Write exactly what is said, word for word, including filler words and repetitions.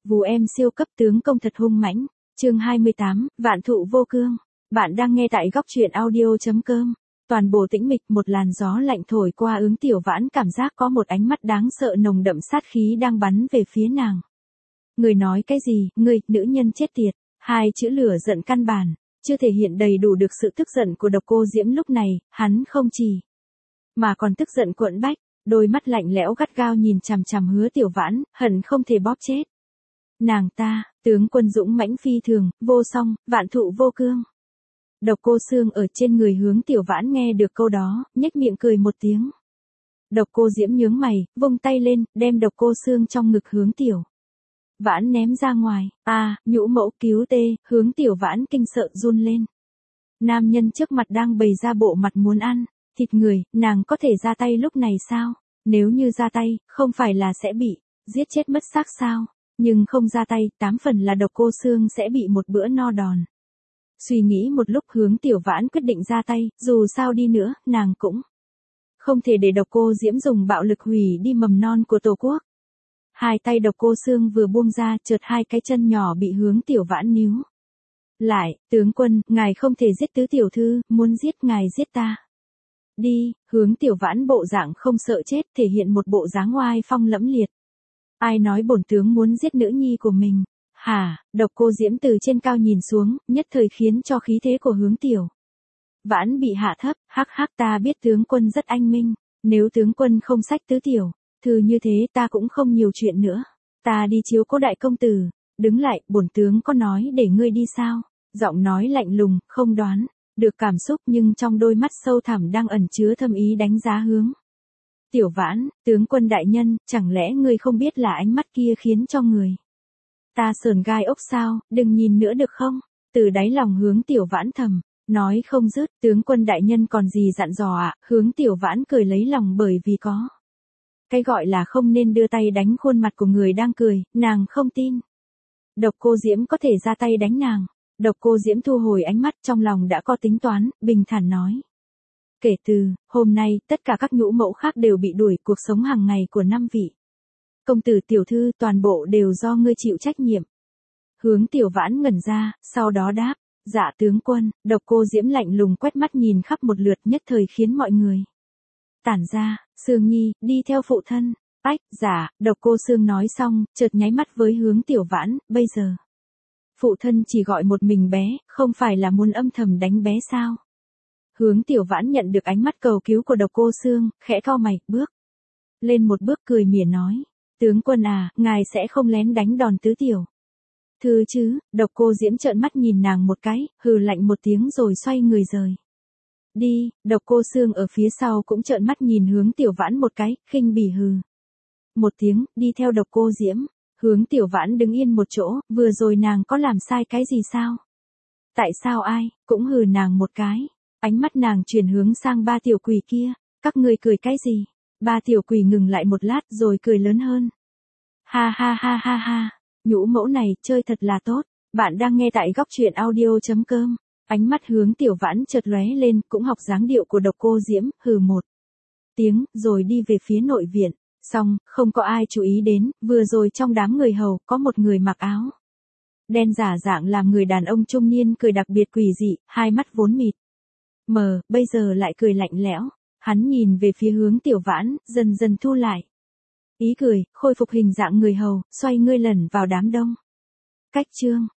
Vù em siêu cấp tướng công thật hung mãnh. Chương hai mươi tám, Vạn thụ vô cương. Bạn đang nghe tại góc truyện audio.com. Toàn bộ tĩnh mịch, một làn gió lạnh thổi qua, Ứng Tiểu Vãn cảm giác có một ánh mắt đáng sợ nồng đậm sát khí đang bắn về phía nàng. Người nói cái gì, ngươi, nữ nhân chết tiệt. Hai chữ lửa giận căn bản chưa thể hiện đầy đủ được sự tức giận của Độc Cô Diễm lúc này, hắn không chỉ mà còn tức giận quẫn bách, đôi mắt lạnh lẽo gắt gao nhìn chằm chằm Hứa Tiểu Vãn, hận không thể bóp chết nàng ta. Tướng quân dũng mãnh phi thường, vô song, vạn thụ vô cương. Độc Cô Xương ở trên người Hướng Tiểu Vãn nghe được câu đó, nhếch miệng cười một tiếng. Độc Cô Diễm nhướng mày, vung tay lên, đem Độc Cô Xương trong ngực Hướng Tiểu Vãn ném ra ngoài. A, à, nhũ mẫu cứu tê. Hướng Tiểu Vãn kinh sợ run lên. Nam nhân trước mặt đang bày ra bộ mặt muốn ăn thịt người, nàng có thể ra tay lúc này sao? Nếu như ra tay, không phải là sẽ bị giết chết mất xác sao? Nhưng không ra tay, tám phần là Độc Cô Xương sẽ bị một bữa no đòn. Suy nghĩ một lúc, Hướng Tiểu Vãn quyết định ra tay, dù sao đi nữa, nàng cũng không thể để Độc Cô Diễm dùng bạo lực hủy đi mầm non của Tổ quốc. Hai tay Độc Cô Xương vừa buông ra, chợt hai cái chân nhỏ bị Hướng Tiểu Vãn níu lại. Tướng quân, ngài không thể giết tứ tiểu thư, muốn giết ngài giết ta. Đi. Hướng Tiểu Vãn bộ dạng không sợ chết, thể hiện một bộ dáng oai phong lẫm liệt. Ai nói bổn tướng muốn giết nữ nhi của mình? Hả? Độc Cô Diễm từ trên cao nhìn xuống, nhất thời khiến cho khí thế của Hướng Tiểu Vãn bị hạ thấp. Hắc hắc, ta biết tướng quân rất anh minh, nếu tướng quân không xách tứ tiểu thư như thế, ta cũng không nhiều chuyện nữa. Ta đi chiếu cố đại công tử. Đứng lại, bổn tướng có nói để ngươi đi sao? Giọng nói lạnh lùng, không đoán được cảm xúc, nhưng trong đôi mắt sâu thẳm đang ẩn chứa thâm ý đánh giá Hướng Tiểu Vãn. Tướng quân đại nhân, chẳng lẽ ngươi không biết là ánh mắt kia khiến cho người ta sờn gai ốc sao? Đừng nhìn nữa được không? Từ đáy lòng Hướng Tiểu Vãn thầm nói không dứt. Tướng quân đại nhân còn gì dặn dò ạ? À? Hướng Tiểu Vãn cười lấy lòng, bởi vì có cái gọi là không nên đưa tay đánh khuôn mặt của người đang cười, nàng không tin Độc Cô Diễm có thể ra tay đánh nàng. Độc Cô Diễm thu hồi ánh mắt, trong lòng đã có tính toán, bình thản nói. Kể từ hôm nay, tất cả các nhũ mẫu khác đều bị đuổi, cuộc sống hàng ngày của năm vị công tử tiểu thư toàn bộ đều do ngươi chịu trách nhiệm. Hướng Tiểu Vãn ngẩn ra, sau đó đáp, dạ tướng quân. Độc Cô Diễm lạnh lùng quét mắt nhìn khắp một lượt, nhất thời khiến mọi người tản ra. Sương Nhi, đi theo phụ thân. Ách, dạ. Độc Cô Xương nói xong, chợt nháy mắt với Hướng Tiểu Vãn, bây giờ phụ thân chỉ gọi một mình bé, không phải là muốn âm thầm đánh bé sao? Hướng Tiểu Vãn nhận được ánh mắt cầu cứu của Độc Cô Xương, khẽ cau mày, bước lên một bước cười mỉa nói, tướng quân à, ngài sẽ không lén đánh đòn tứ tiểu thư chứ? Độc Cô Diễm trợn mắt nhìn nàng một cái, hừ lạnh một tiếng rồi xoay người rời đi. Độc Cô Xương ở phía sau cũng trợn mắt nhìn Hướng Tiểu Vãn một cái, khinh bỉ hừ một tiếng, đi theo Độc Cô Diễm. Hướng Tiểu Vãn đứng yên một chỗ, vừa rồi nàng có làm sai cái gì sao? Tại sao ai cũng hừ nàng một cái? Ánh mắt nàng chuyển hướng sang ba tiểu quỷ kia, các ngươi cười cái gì? Ba tiểu quỷ ngừng lại một lát rồi cười lớn hơn. Ha ha ha ha ha, nhũ mẫu này chơi thật là tốt. Bạn đang nghe tại góc truyện audio.com. Ánh mắt Hướng Tiểu Vãn chợt lóe lên, cũng học dáng điệu của Độc Cô Diễm, hừ một tiếng, rồi đi về phía nội viện. Xong, không có ai chú ý đến, vừa rồi trong đám người hầu, có một người mặc áo đen giả dạng làm người đàn ông trung niên, cười đặc biệt quỷ dị, hai mắt vốn mịt mờ, bây giờ lại cười lạnh lẽo. Hắn nhìn về phía Hướng Tiểu Vãn, dần dần thu lại ý cười, khôi phục hình dạng người hầu, xoay ngươi lẩn vào đám đông. Cách chương